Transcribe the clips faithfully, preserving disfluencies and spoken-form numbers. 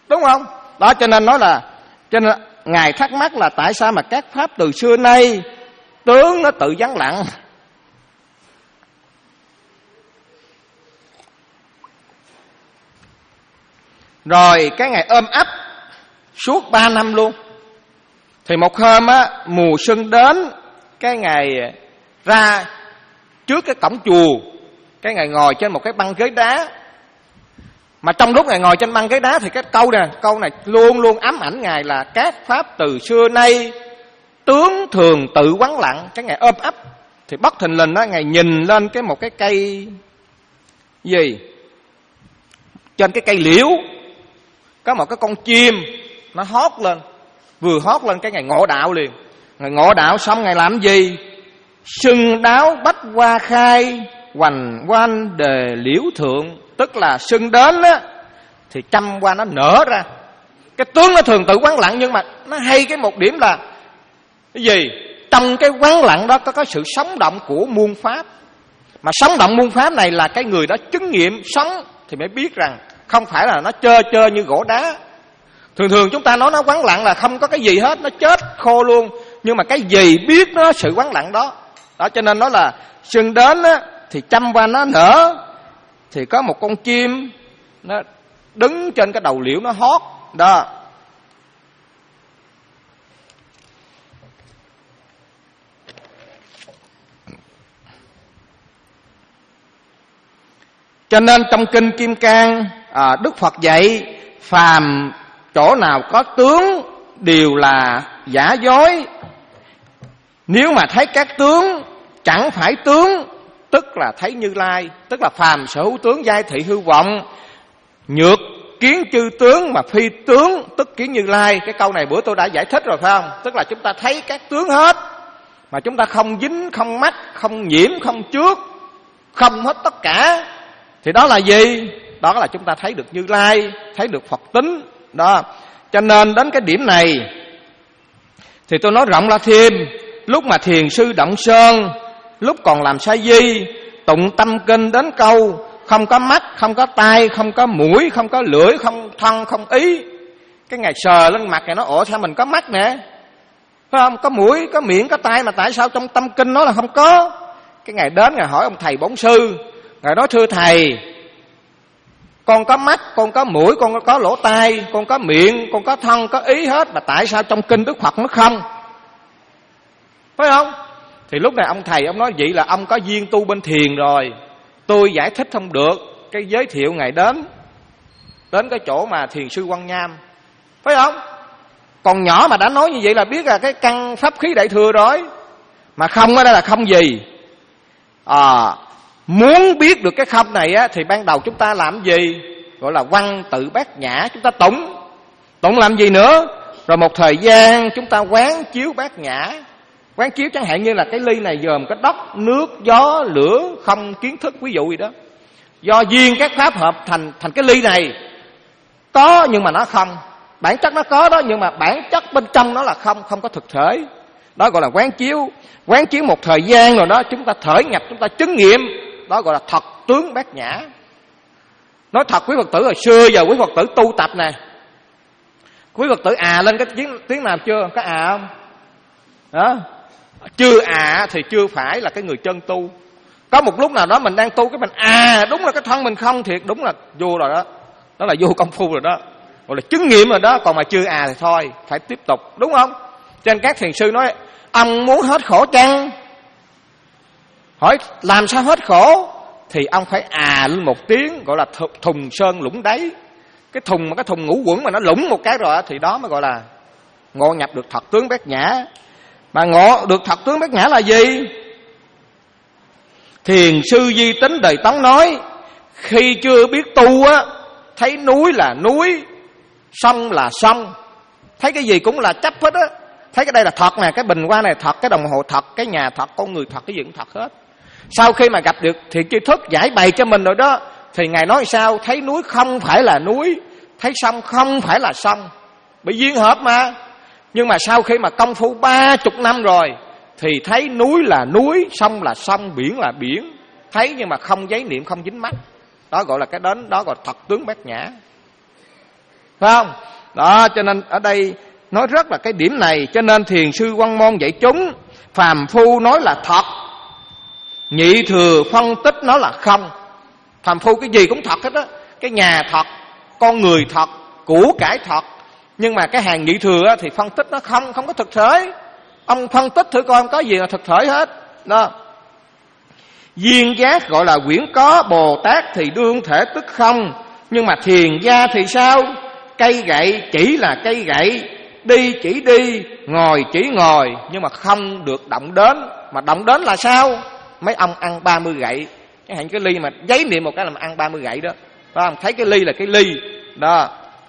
đúng không? Đó, cho nên nói là, cho nên Ngài thắc mắc là tại sao mà các pháp từ xưa nay tướng nó tự vắng lặng. Rồi cái ngày ôm ấp suốt ba năm luôn. Thì một hôm á, mùa xuân đến, cái ngày ra trước cái cổng chùa, cái ngày ngồi trên một cái băng ghế đá. Mà trong lúc Ngài ngồi trên băng ghế đá thì cái câu này, câu này luôn luôn ám ảnh Ngài là các pháp từ xưa nay tướng thường tự vắng lặng. Cái Ngài ôm ấp thì bất thình lình đó, Ngài nhìn lên cái một cái cây gì trên cái cây liễu, có một cái con chim nó hót lên. Vừa hót lên cái Ngài ngộ đạo liền. Ngài ngộ đạo xong Ngài làm gì? Sưng đáo bách hoa khai, hoành quanh đề liễu thượng. Tức là sưng đến á thì trăm hoa nó nở ra. Cái tướng nó thường tự vắng lặng, nhưng mà nó hay cái một điểm là cái gì? Trong cái vắng lặng đó có, có sự sống động của muôn pháp. Mà sống động muôn pháp này là cái người đó chứng nghiệm sống thì mới biết rằng không phải là nó trơ trơ như gỗ đá. Thường thường chúng ta nói nó vắng lặng là không có cái gì hết, nó chết khô luôn. Nhưng mà cái gì biết nó sự vắng lặng đó. Đó, cho nên nó là sưng đến á thì trăm hoa nó nở. Thì có một con chim nó đứng trên cái đầu liễu nó hót đó. Cho nên trong kinh Kim Cang, à, Đức Phật dạy phàm chỗ nào có tướng đều là giả dối. Nếu mà thấy các tướng chẳng phải tướng, tức là thấy Như Lai. Tức là phàm sở hữu tướng giai thị hư vọng, nhược kiến chư tướng mà phi tướng, tức kiến Như Lai. Cái câu này bữa tôi đã giải thích rồi phải không? Tức là chúng ta thấy các tướng hết, mà chúng ta không dính, không mắc, không nhiễm, không trước, không hết tất cả. Thì đó là gì? Đó là chúng ta thấy được Như Lai, thấy được Phật tính đó. Cho nên đến cái điểm này thì tôi nói rộng ra thêm. Lúc mà thiền sư Động Sơn, lúc còn làm sa di, tụng tâm kinh đến câu không có mắt, không có tai, không có mũi, không có lưỡi, không thân, không ý. Cái Ngài sờ lên mặt Ngài nói: ủa sao mình có mắt nè, phải không? Có mũi, có miệng, có tai, mà tại sao trong tâm kinh nó là không có? Cái Ngài đến Ngài hỏi ông thầy bổn sư. Ngài nói: thưa thầy, con có mắt, con có mũi, con có lỗ tai, con có miệng, con có thân, có ý hết, mà tại sao trong kinh Đức Phật nó không? Phải không? Thì lúc này ông thầy ông nói: vậy là ông có duyên tu bên thiền rồi, tôi giải thích không được. Cái giới thiệu Ngài đến Đến cái chỗ mà thiền sư Quang Nham, phải không? Còn nhỏ mà đã nói như vậy là biết là cái căn pháp khí đại thừa rồi. Mà không ở đây là không gì? À, muốn biết được cái không này á, thì ban đầu chúng ta làm gì? Gọi là văn tự bát nhã. Chúng ta tụng Tụng làm gì nữa? Rồi một thời gian chúng ta quán chiếu bát nhã. Quán chiếu chẳng hạn như là cái ly này gồm có đất, nước, gió, lửa, không kiến thức, ví dụ gì đó. Do duyên các pháp hợp thành thành cái ly này. Có nhưng mà nó không. Bản chất nó có đó, nhưng mà bản chất bên trong nó là không, không có thực thể. Đó gọi là quán chiếu. Quán chiếu một thời gian rồi đó, chúng ta thởi nhập, chúng ta chứng nghiệm. Đó gọi là thật tướng bát nhã. Nói thật quý Phật tử, hồi xưa giờ quý Phật tử tu tập nè, quý Phật tử à lên cái tiếng, tiếng nào chưa? Có à không? Đó. Chưa à thì chưa phải là cái người chân tu. Có một lúc nào đó mình đang tu cái mình à đúng là cái thân mình không thiệt, đúng là vô rồi đó. Đó là vô công phu rồi đó, gọi là chứng nghiệm rồi đó. Còn mà chưa à thì thôi, phải tiếp tục, đúng không? Cho nên các thiền sư nói: ông muốn hết khổ chăng? Hỏi làm sao hết khổ? Thì ông phải à lên một tiếng, gọi là thùng sơn lũng đáy. Cái thùng mà cái thùng ngũ quẩn mà nó lũng một cái rồi thì đó mới gọi là ngộ nhập được thật tướng bát nhã. Mà ngộ được thật tướng bát nhã là gì? Thiền sư Di Tính Đời Tống nói: khi chưa biết tu á, thấy núi là núi, sông là sông, thấy cái gì cũng là chấp hết á. Thấy cái đây là thật nè, cái bình hoa này thật, cái đồng hồ thật, cái nhà thật, con người thật, cái gì cũng thật hết. Sau khi mà gặp được thiện tri thức giải bày cho mình rồi đó, thì Ngài nói sao? Thấy núi không phải là núi, thấy sông không phải là sông, bị duyên hợp mà. Nhưng mà sau khi mà công phu ba chục năm rồi, thì thấy núi là núi, sông là sông, biển là biển. Thấy nhưng mà không giấy niệm, không dính mắt. Đó gọi là cái đến, đó gọi là thật tướng bát nhã. phải không? Đó, cho nên ở đây nói rất là cái điểm này. Cho nên thiền sư Văn Môn dạy chúng, phàm phu nói là thật, nhị thừa phân tích nói là không. Phàm phu cái gì cũng thật hết á, cái nhà thật, con người thật, củ cải thật. Nhưng mà cái hàng nhị thừa á, thì phân tích nó không không có thực thể. Ông phân tích thử coi, không có gì là thực thể hết đó. Duyên giác gọi là quyển có, Bồ Tát thì đương thể tức không. Nhưng mà thiền gia thì sao? Cây gậy chỉ là cây gậy, đi chỉ đi, ngồi chỉ ngồi, nhưng mà không được động đến. Mà động đến là sao? Mấy ông ăn ba mươi gậy, cái hạn cái ly mà giấy niệm một cái là mà ăn ba mươi gậy đó, phải không? Thấy cái ly là cái ly đó.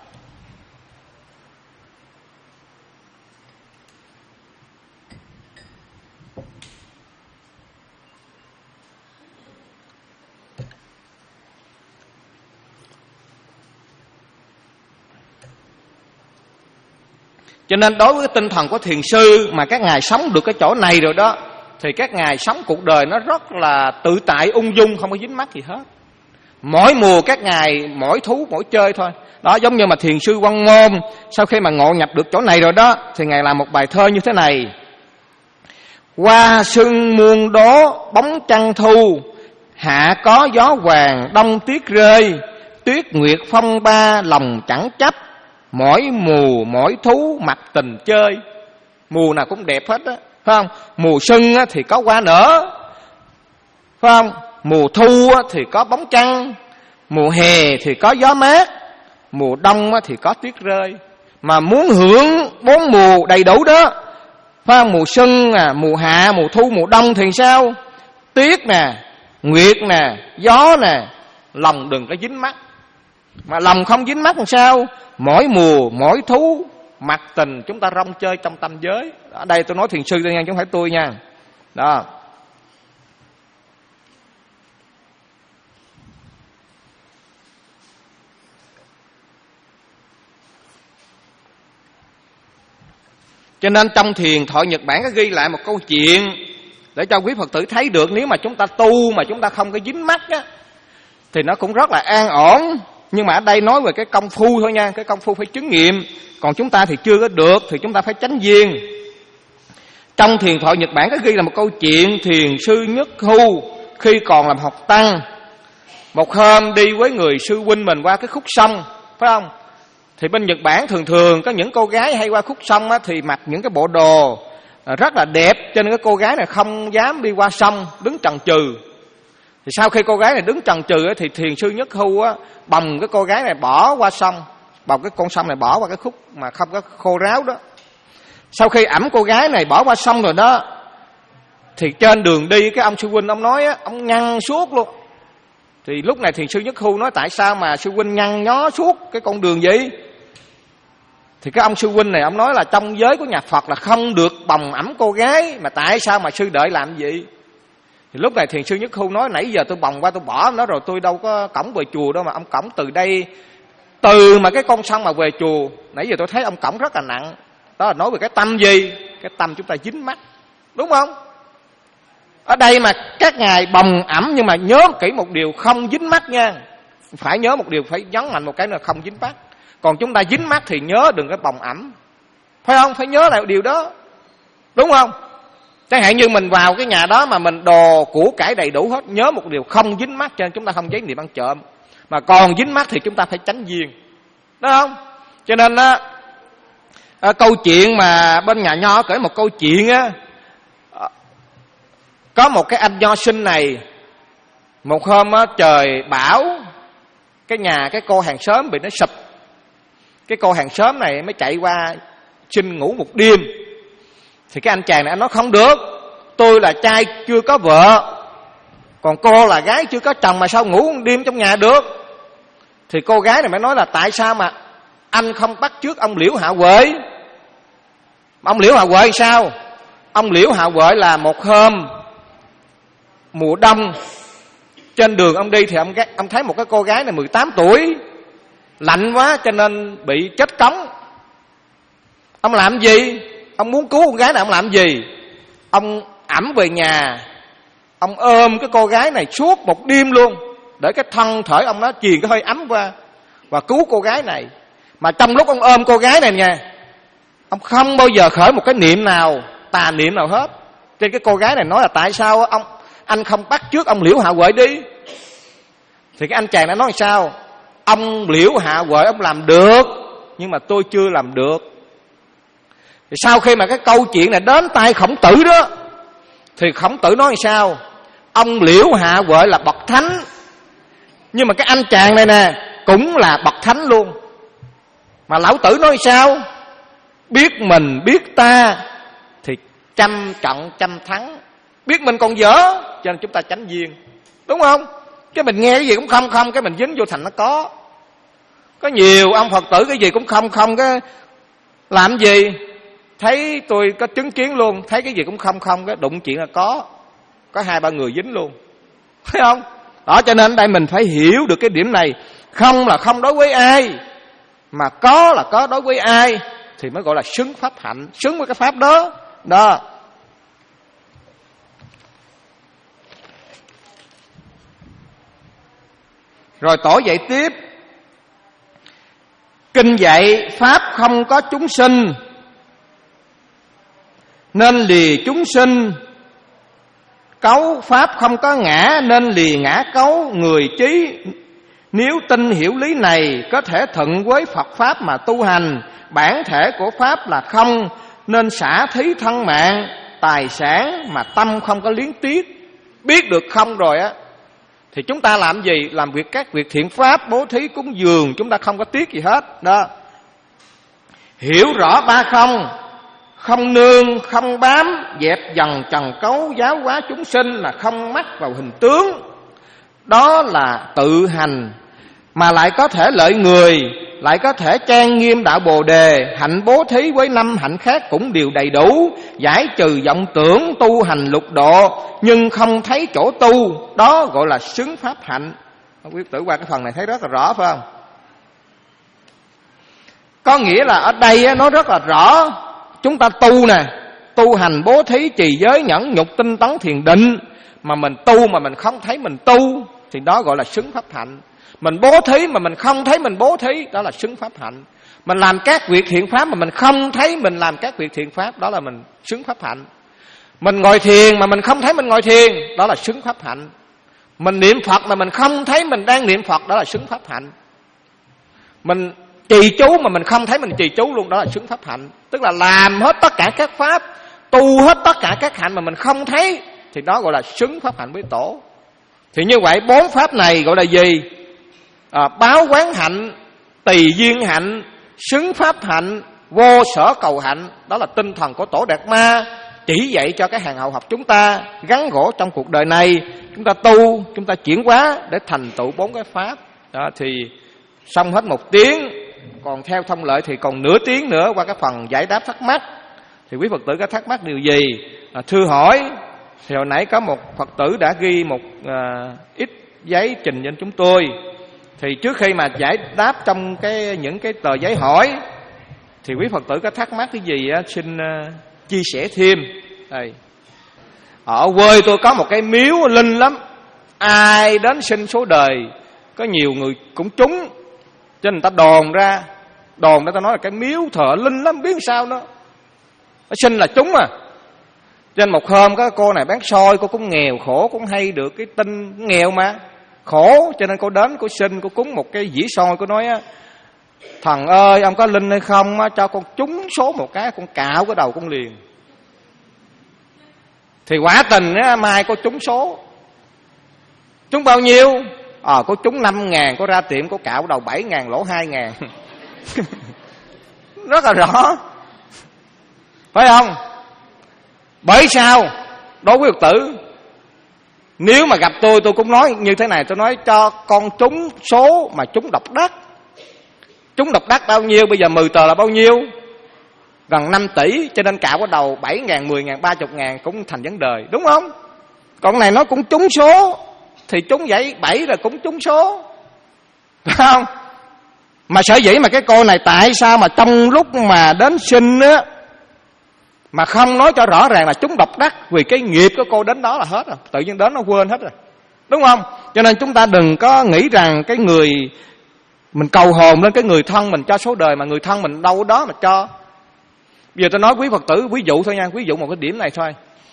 Cho nên đối với tinh thần của thiền sư mà các ngài sống được cái chỗ này rồi đó, thì các ngài sống cuộc đời nó rất là tự tại, ung dung, không có dính mắc gì hết. Mỗi mùa các ngài mỗi thú mỗi chơi thôi. Đó, giống như mà thiền sư Văn Môn sau khi mà ngộ nhập được chỗ này rồi đó, thì ngài làm một bài thơ như thế này: Hoa sưng muôn đố bóng trăng thu, hạ có gió vàng đông tuyết rơi, tuyết nguyệt phong ba lòng chẳng chấp, mỗi mùa mỗi thú mặc tình chơi. Mùa nào cũng đẹp hết á, phải không? Mùa xuân á, thì có hoa nở, phải không? Mùa thu á, thì có bóng trăng, mùa hè thì có gió mát, mùa đông á, thì có tuyết rơi. Mà muốn hưởng bốn mùa đầy đủ đó, phải không? Mùa xuân nè, mùa hạ, mùa thu, mùa đông thì sao? Tuyết nè, nguyệt nè, gió nè, lòng đừng có dính mắc. Mà lòng không dính mắc làm sao? Mỗi mùa mỗi thú mặc tình, chúng ta rong chơi trong tâm giới. Ở đây tôi nói thiền sư thôi nha, chứ không phải tôi nha. Đó. Cho nên trong thiền thoại Nhật Bản có ghi lại một câu chuyện để cho quý Phật tử thấy được, nếu mà chúng ta tu mà chúng ta không có dính mắc á, thì nó cũng rất là an ổn. Nhưng mà ở đây nói về cái công phu thôi nha, cái công phu phải chứng nghiệm. Còn chúng ta thì chưa có được, thì chúng ta phải tránh duyên. Trong thiền thoại Nhật Bản có ghi là một câu chuyện thiền sư Nhất Hu khi còn làm học tăng. Một hôm đi với người sư huynh mình qua cái khúc sông, phải không? Thì bên Nhật Bản thường thường có những cô gái hay qua khúc sông á, thì mặc những cái bộ đồ rất là đẹp, cho nên cái cô gái này không dám đi qua sông, đứng chần chừ. Thì sau khi cô gái này đứng chần chừ á, thì thiền sư Nhất Hu á, bồng cái cô gái này bỏ qua sông, bồng cái con sông này bỏ qua cái khúc mà không có khô ráo đó. Sau khi ẵm cô gái này bỏ qua sông rồi đó, thì trên đường đi cái ông sư huynh ông nói á, ông nhăn suốt luôn. Thì lúc này thiền sư Nhất Hu nói tại sao mà sư huynh nhăn nhó suốt cái con đường vậy? Thì cái ông sư huynh này ông nói là trong giới của nhà Phật là không được bồng ẵm cô gái, mà tại sao mà sư đợi làm gì? Thì lúc này thiền sư Nhất Hu nói nãy giờ tôi bồng qua tôi bỏ nó rồi, tôi đâu có cõng về chùa đâu mà ông cõng từ đây, từ mà cái con sông mà về chùa, nãy giờ tôi thấy ông cõng rất là nặng. Đó là nói về cái tâm gì? Cái tâm chúng ta dính mắc, đúng không? Ở đây mà các ngài bồng ẵm, nhưng mà nhớ kỹ một điều không dính mắc nha. Phải nhớ một điều, phải nhấn mạnh một cái là không dính mắc. Còn chúng ta dính mắc thì nhớ đừng có bồng ẵm, phải không? Phải nhớ lại điều đó, đúng không? Chẳng hạn như mình vào cái nhà đó mà mình đồ của cải đầy đủ hết, nhớ một điều không dính mắc, cho nên chúng ta không giấy niệm ăn trộm. Mà còn dính mắc thì chúng ta phải tránh duyên, đúng không? Cho nên á, à, câu chuyện mà bên nhà nho kể một câu chuyện á, có một cái anh nho sinh này, một hôm á, trời bão, cái nhà cái cô hàng xóm bị nó sụp. Cái cô hàng xóm này mới chạy qua xin ngủ một đêm. Thì cái anh chàng này anh nói không được, tôi là trai chưa có vợ, còn cô là gái chưa có chồng, mà sao ngủ một đêm trong nhà được? Thì cô gái này mới nói là tại sao mà anh không bắt chước ông Liễu Hạ Huệ? Ông Liễu Hạ Huệ sao? Ông Liễu Hạ Huệ là một hôm mùa đông, trên đường ông đi thì ông, ông thấy một cái cô gái này mười tám tuổi, lạnh quá cho nên bị chết cống. Ông làm gì? Ông muốn cứu con gái này, ông làm gì? Ông ẵm về nhà, ông ôm cái cô gái này suốt một đêm luôn, để cái thân thể ông nó truyền cái hơi ấm qua và cứu cô gái này. Mà trong lúc ông ôm cô gái này nha, ông không bao giờ khởi một cái niệm nào, tà niệm nào hết. Trên cái cô gái này nói là tại sao ông anh không bắt trước ông Liễu Hạ Huệ đi. Thì cái anh chàng đã nói sao? Ông Liễu Hạ Huệ ông làm được, nhưng mà tôi chưa làm được. Thì sau khi mà cái câu chuyện này đến tay Khổng Tử đó, thì Khổng Tử nói sao? Ông Liễu Hạ Huệ là bậc thánh, nhưng mà cái anh chàng này nè cũng là bậc thánh luôn. Mà Lão Tử nói sao? Biết mình biết ta thì trăm trận trăm thắng. Biết mình còn dở, cho nên chúng ta tránh duyên. Đúng không? Cái mình nghe cái gì cũng không không, cái mình dính vô thành nó có. Có nhiều ông Phật tử cái gì cũng không không, cái làm gì? Thấy tôi có chứng kiến luôn, thấy cái gì cũng không không, cái đụng chuyện là có. Có hai ba người dính luôn. Thấy không? Đó, cho nên ở đây mình phải hiểu được cái điểm này. Không là không đối với ai, mà có là có đối với ai, thì mới gọi là xứng pháp hạnh, xứng với cái pháp đó. Đó. Rồi tổ dạy tiếp. Kinh dạy pháp không có chúng sinh, nên lìa chúng sinh. Cấu pháp không có ngã, nên lìa ngã cấu. Người trí nếu tin hiểu lý này, có thể thuận với Phật Pháp mà tu hành. Bản thể của Pháp là không, nên xả thí thân mạng, tài sản mà tâm không có liếng tiếc. Biết được không rồi á, thì chúng ta làm gì? Làm việc các việc thiện pháp, bố thí cúng dường, chúng ta không có tiếc gì hết. Đó. Hiểu rõ ba không, không nương, không bám, dẹp dần trần cấu, giáo hóa chúng sinh mà không mắc vào hình tướng. Đó là tự hành, mà lại có thể lợi người, lại có thể trang nghiêm đạo Bồ Đề. Hạnh bố thí với năm hạnh khác cũng đều đầy đủ, giải trừ vọng tưởng, tu hành lục độ, nhưng không thấy chỗ tu. Đó gọi là xứng pháp hạnh. Quý tử qua cái phần này thấy rất là rõ, phải không? Có nghĩa là ở đây nó rất là rõ. Chúng ta tu nè, tu hành bố thí, trì giới, nhẫn nhục, tinh tấn, thiền định, mà mình tu mà mình không thấy mình tu, thì đó gọi là xứng pháp hạnh. Mình bố thí mà mình không thấy mình bố thí, đó là xứng pháp hạnh. Mình làm các việc thiện pháp mà mình không thấy mình làm các việc thiện pháp, đó là mình xứng pháp hạnh. Mình ngồi thiền mà mình không thấy mình ngồi thiền, đó là xứng pháp hạnh. Mình niệm Phật mà mình không thấy mình đang niệm Phật, đó là xứng pháp hạnh. Mình trì chú mà mình không thấy mình trì chú luôn, đó là xứng pháp hạnh. Tức là làm hết tất cả các pháp, tu hết tất cả các hạnh mà mình không thấy, thì đó gọi là xứng pháp hạnh với tổ. Thì như vậy bốn pháp này gọi là gì? À, báo quán hạnh, tỳ duyên hạnh, xứng pháp hạnh, vô sở cầu hạnh. Đó là tinh thần của tổ Đạt Ma, chỉ dạy cho cái hàng hậu học chúng ta gắn gỗ trong cuộc đời này. Chúng ta tu, chúng ta chuyển hóa để thành tựu bốn cái pháp. Đó, thì xong hết một tiếng. Còn theo thông lệ thì còn nửa tiếng nữa qua cái phần giải đáp thắc mắc. Thì quý Phật tử có thắc mắc điều gì? À, thưa hỏi. Thì hồi nãy có một Phật tử đã ghi một à, ít giấy trình lên chúng tôi. Thì trước khi mà giải đáp trong cái những cái tờ giấy hỏi, thì quý Phật tử có thắc mắc cái gì á, xin uh, chia sẻ thêm. Đây. Ở quê tôi có một cái miếu linh lắm. Ai đến sinh số đời, có nhiều người cũng trúng, cho nên người ta đồn ra. Đồn ra ta nói là cái miếu thờ linh lắm, biết sao đó. Nó sinh là trúng à. Trên một hôm có cô này bán xôi, cô cũng nghèo khổ, cũng hay được cái tin nghèo mà khổ, cho nên cô đến cô xin, cô cúng một cái dĩa xôi. Cô nói á, thần ơi ông có linh hay không á, cho con trúng số một cái, con cạo cái đầu con liền. Thì quả tình á, mai cô trúng số. Trúng bao nhiêu? Ờ à, cô trúng năm ngàn, cô ra tiệm cô cạo đầu bảy ngàn, lỗ hai ngàn. Rất là rõ, phải không? Bởi sao? Đối với Phật tử, nếu mà gặp tôi, tôi cũng nói như thế này. Tôi nói cho con trúng số mà trúng độc đắc. Trúng độc đắc bao nhiêu? Bây giờ mười tờ là bao nhiêu? Gần năm tỷ. Cho nên cạo cái đầu bảy ngàn, mười ngàn, ba mươi ngàn cũng thành vấn đề, đúng không? Còn này nó cũng trúng số, thì trúng vậy bảy là cũng trúng số, phải không? Mà sở dĩ mà cái cô này tại sao mà trong lúc mà đến sinh á, mà không nói cho rõ ràng là chúng độc đắc, vì cái nghiệp của cô đến đó là hết rồi, tự nhiên đến nó quên hết rồi, đúng không? Cho nên chúng ta đừng có nghĩ rằng cái người Mình cầu hồn lên cái người thân mình cho số đời, mà người thân mình đâu đó mà cho. Bây giờ tôi nói quý Phật tử ví dụ thôi nha, ví dụ một cái điểm này thôi.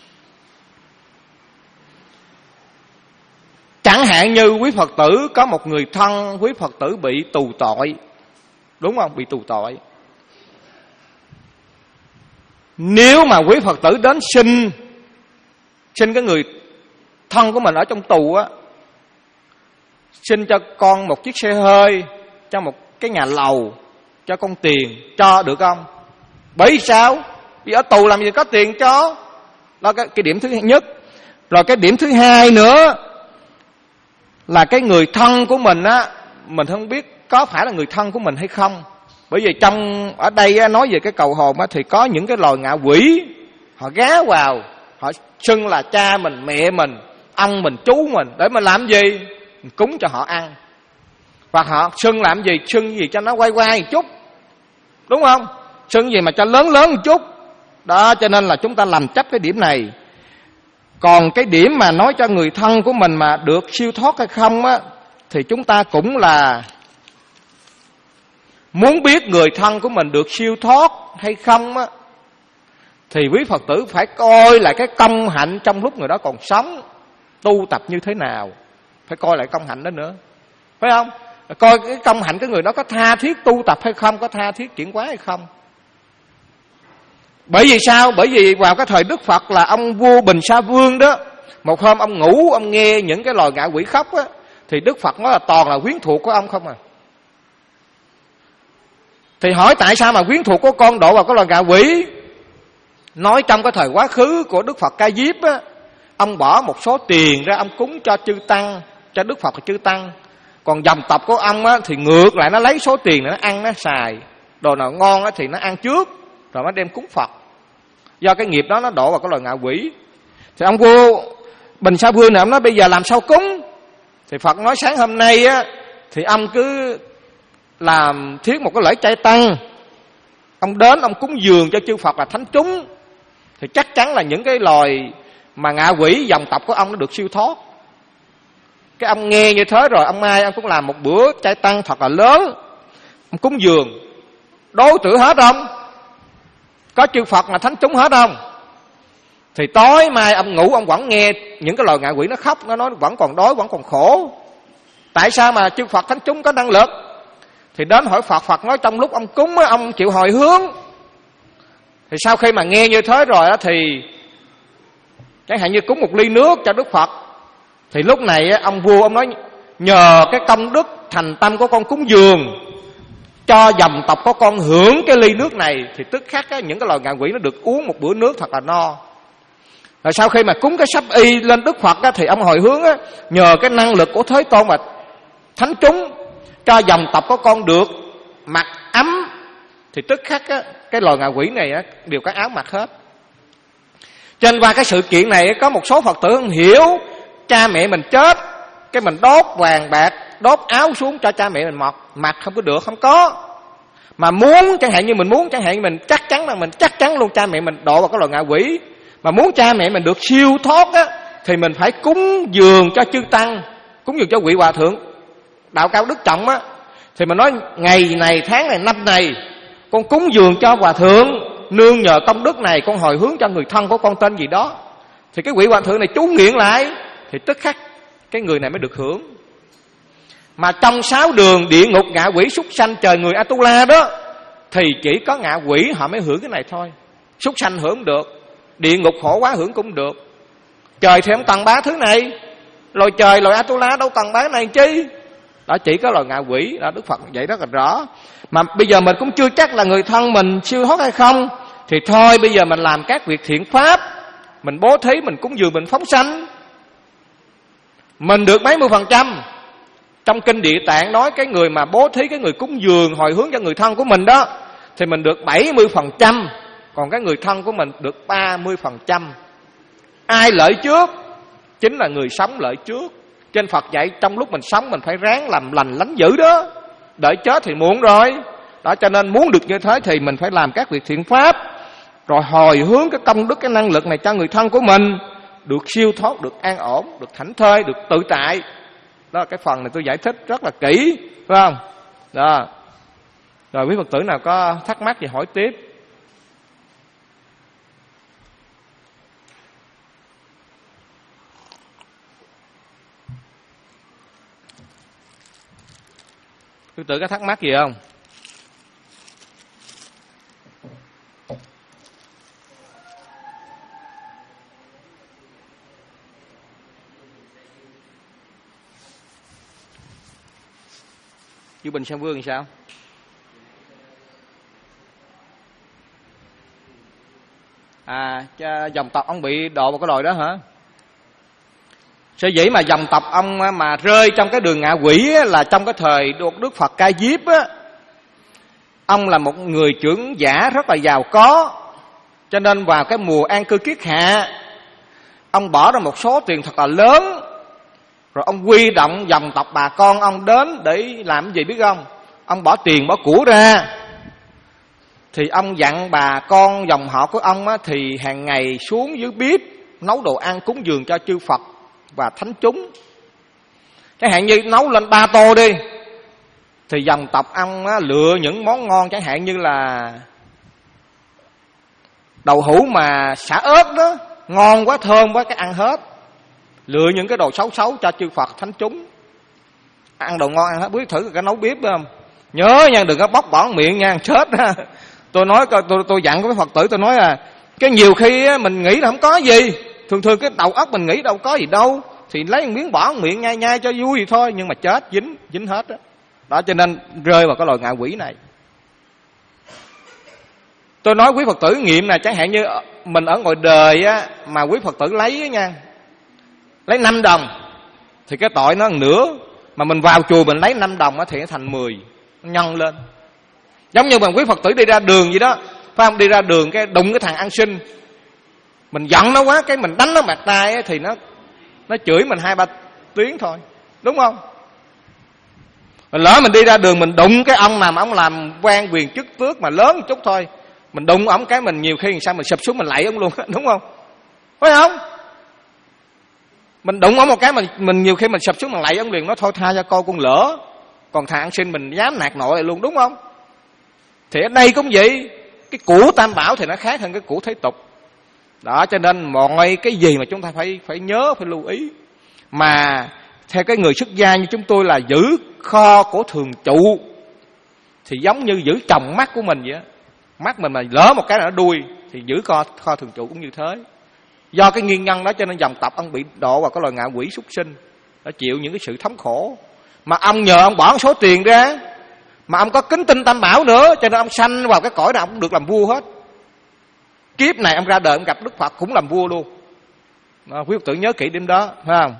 Chẳng hạn như quý Phật tử có một người thân quý Phật tử bị tù tội, đúng không? Bị tù tội. Nếu mà quý Phật tử đến xin xin cái người thân của mình ở trong tù á, xin cho con một chiếc xe hơi, cho một cái nhà lầu, cho con tiền, cho được không? Bởi vì sao? Vì ở tù làm gì có tiền cho. Đó cái, cái điểm thứ nhất. Rồi cái điểm thứ hai nữa là cái người thân của mình á, mình không biết có phải là người thân của mình hay không. Bởi vì trong ở đây á, nói về cái cầu hồn á, thì có những cái loài ngạ quỷ, họ ghé vào, họ xưng là cha mình, mẹ mình, ông mình, chú mình, để mà làm gì? Mình cúng cho họ ăn. Và họ xưng làm gì? Xưng gì cho nó quay quay một chút, đúng không? Xưng gì mà cho lớn lớn một chút. Đó, cho nên là chúng ta làm chấp cái điểm này. Còn cái điểm mà nói cho người thân của mình mà được siêu thoát hay không á, thì chúng ta cũng là muốn biết người thân của mình được siêu thoát hay không á, thì quý Phật tử phải coi lại cái công hạnh trong lúc người đó còn sống, tu tập như thế nào. Phải coi lại công hạnh đó nữa, phải không? Coi cái công hạnh cái người đó có tha thiết tu tập hay không, có tha thiết chuyển hóa hay không. Bởi vì sao? Bởi vì vào cái thời Đức Phật là ông vua Bình Sa Vương đó, một hôm ông ngủ, ông nghe những cái loài ngạ quỷ khóc á, thì Đức Phật nói là toàn là quyến thuộc của ông không à. Thì hỏi tại sao mà quyến thuộc của con độ vào cái loài ngạ quỷ? Nói trong cái thời quá khứ của Đức Phật Ca Diếp á, ông bỏ một số tiền ra ông cúng cho chư tăng, cho Đức Phật và chư tăng. Còn dòng tộc của ông á, thì ngược lại nó lấy số tiền này nó ăn, nó xài. Đồ nào ngon á, thì nó ăn trước, rồi nó đem cúng Phật. Do cái nghiệp đó nó đổ vào cái loài ngạ quỷ. Thì ông vua Bình Sa Vương này ông nói bây giờ làm sao cúng? Thì Phật nói sáng hôm nay á, thì ông cứ làm thiết một cái lễ chay tăng. Ông đến ông cúng dường cho chư Phật và thánh chúng, thì chắc chắn là những cái loài mà ngạ quỷ dòng tộc của ông nó được siêu thoát. Cái ông nghe như thế rồi, ông mai ông cũng làm một bữa chay tăng thật là lớn. Ông cúng dường đối tử hết không? Có chư Phật mà thánh chúng hết không? Thì tối mai ông ngủ ông vẫn nghe những cái loài ngạ quỷ nó khóc, nó nói vẫn còn đói, vẫn còn khổ. Tại sao mà chư Phật thánh chúng có năng lực? Thì đến hỏi Phật, Phật nói trong lúc ông cúng á, ông chịu hồi hướng. Thì sau khi mà nghe như thế rồi á, thì chẳng hạn như cúng một ly nước cho Đức Phật, thì lúc này á, ông vua ông nói nhờ cái công đức thành tâm của con cúng dường cho dòng tộc của con hưởng cái ly nước này, thì tức khắc á, những cái loài ngạ quỷ nó được uống một bữa nước thật là no. Rồi sau khi mà cúng cái sắp y lên Đức Phật á, thì ông hồi hướng á, nhờ cái năng lực của Thế Tôn và thánh chúng cho dòng tộc của con được mặc ấm, thì tức khắc á, cái loài ngạ quỷ này á, đều có áo mặc hết. Trên qua cái sự kiện này có một số Phật tử không hiểu, cha mẹ mình chết, cái mình đốt vàng bạc, đốt áo xuống cho cha mẹ mình mặc, mặc không có được, không có. Mà muốn, chẳng hạn như mình muốn, chẳng hạn như mình chắc chắn là mình chắc chắn luôn cha mẹ mình độ vào cái loài ngạ quỷ. Mà muốn cha mẹ mình được siêu thoát á, thì mình phải cúng dường cho chư tăng, cúng dường cho vị hòa thượng đạo cao đức trọng á. Thì mình nói ngày này, tháng này, năm này con cúng dường cho hòa thượng, nương nhờ công đức này con hồi hướng cho người thân của con tên gì đó. Thì cái vị hòa thượng này chú nguyện lại, thì tức khắc cái người này mới được hưởng. Mà trong sáu đường địa ngục, ngạ quỷ, súc sanh, trời người, Atula đó, thì chỉ có ngạ quỷ họ mới hưởng cái này thôi. Súc sanh hưởng được, địa ngục khổ quá hưởng cũng được. Trời thì không cần bá thứ này, loài trời, loài Atula đâu cần bá này chi. Đó chỉ có loài ngạ quỷ. Đó Đức Phật vậy rất là rõ. Mà bây giờ mình cũng chưa chắc là người thân mình siêu thoát hay không, thì thôi bây giờ mình làm các việc thiện pháp, mình bố thí, mình cúng dường, mình phóng sanh, mình được mấy mươi phần trăm. Trong kinh Địa Tạng nói cái người mà bố thí, cái người cúng dường hồi hướng cho người thân của mình đó, thì mình được bảy mươi phần trăm, còn cái người thân của mình được ba mươi phần trăm. Ai lợi trước? Chính là người sống lợi trước. Trên Phật dạy trong lúc mình sống mình phải ráng làm lành lánh dữ đó, đợi chết thì muộn rồi. Đó cho nên muốn được như thế thì mình phải làm các việc thiện pháp, rồi hồi hướng cái công đức, cái năng lực này cho người thân của mình được siêu thoát, được an ổn, được thảnh thơi, được tự tại. Đó là cái phần này tôi giải thích rất là kỹ, phải không? Đó. Rồi quý Phật tử nào có thắc mắc thì hỏi tiếp. Quý Phật tử có thắc mắc gì không? Chư Bình Sang Vương thì sao? À, dòng tộc ông bị độ vào cái đồi đó hả? Sở dĩ mà dòng tộc ông mà rơi trong cái đường ngạ quỷ á, là trong cái thời Đức Phật Ca Diếp á, ông là một người trưởng giả rất là giàu có, cho nên vào cái mùa an cư kiết hạ, ông bỏ ra một số tiền thật là lớn, rồi ông quy động dòng tộc bà con ông đến để làm cái gì biết không? Ông bỏ tiền bỏ của ra, thì ông dặn bà con dòng họ của ông á, thì hàng ngày xuống dưới bếp nấu đồ ăn cúng dường cho chư Phật và thánh chúng. Chẳng hạn như nấu lên ba tô đi, thì dòng tộc ông á, lựa những món ngon, chẳng hạn như là đậu hũ mà xả ớt đó, ngon quá, thơm quá, cái ăn hết. Lựa những cái đồ xấu xấu cho chư Phật thánh chúng. Ăn đồ ngon ăn hết. Biết thử cái nấu bếp không? Nhớ nha, đừng có bóc bỏ miệng nha, chết đó. Tôi nói tôi, tôi dặn với Phật tử, tôi nói là cái nhiều khi mình nghĩ là không có gì, thường thường cái đầu óc mình nghĩ đâu có gì đâu, thì lấy một miếng bỏ một miệng nhai nhai cho vui thì thôi, nhưng mà chết dính dính hết đó. Đó, cho nên rơi vào cái loài ngạ quỷ này. Tôi nói quý Phật tử nghiệm là chẳng hạn như mình ở ngoài đời á, mà quý Phật tử lấy á nha, lấy năm đồng thì cái tội nó nửa, mà mình vào chùa mình lấy năm đồng á thì nó thành mười, nó nhân lên. Giống như mà quý Phật tử đi ra đường gì đó, phải không? Đi ra đường cái đụng cái thằng ăn xin, mình giận nó quá, cái mình đánh nó bạt tay ấy, thì nó nó chửi mình hai ba tiếng thôi, đúng không? Mình lỡ mình đi ra đường mình đụng cái ông nào mà ông làm quan quyền chức tước mà lớn một chút thôi, mình đụng ổng cái mình nhiều khi sao mình sụp xuống mình lạy ông luôn, đúng không? Phải không? Mình đụng ổng một cái mình mình nhiều khi mình sụp xuống mình lạy ông liền, nói thôi tha cho coi con lỡ. Còn thằng ăn xin mình dám nạt nội luôn, đúng không? Thì ở đây cũng vậy, cái của Tam Bảo thì nó khác hơn cái của thế tục. Đó, cho nên mọi cái gì mà chúng ta phải phải nhớ, phải lưu ý. Mà theo cái người xuất gia như chúng tôi là giữ kho của thường trụ, thì giống như giữ tròng mắt của mình vậy á. Mắt mình mà lỡ một cái là nó đuôi, thì giữ kho, kho thường trụ cũng như thế. Do cái nguyên nhân đó cho nên dòng tộc ông bị độ vào cái loài ngạ quỷ súc sinh, nó chịu những cái sự thống khổ. Mà ông nhờ ông bỏ một số tiền ra, mà ông có kính tin Tam Bảo nữa, cho nên ông sanh vào cái cõi nào ông cũng được làm vua hết. Kiếp này ông ra đời ông gặp Đức Phật cũng làm vua luôn. Đó, quý Phật tử nhớ kỹ điểm đó, phải không?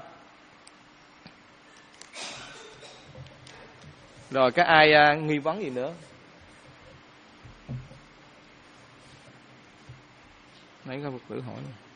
Rồi cái ai uh, nghi vấn gì nữa? Nãy có Phật tử hỏi.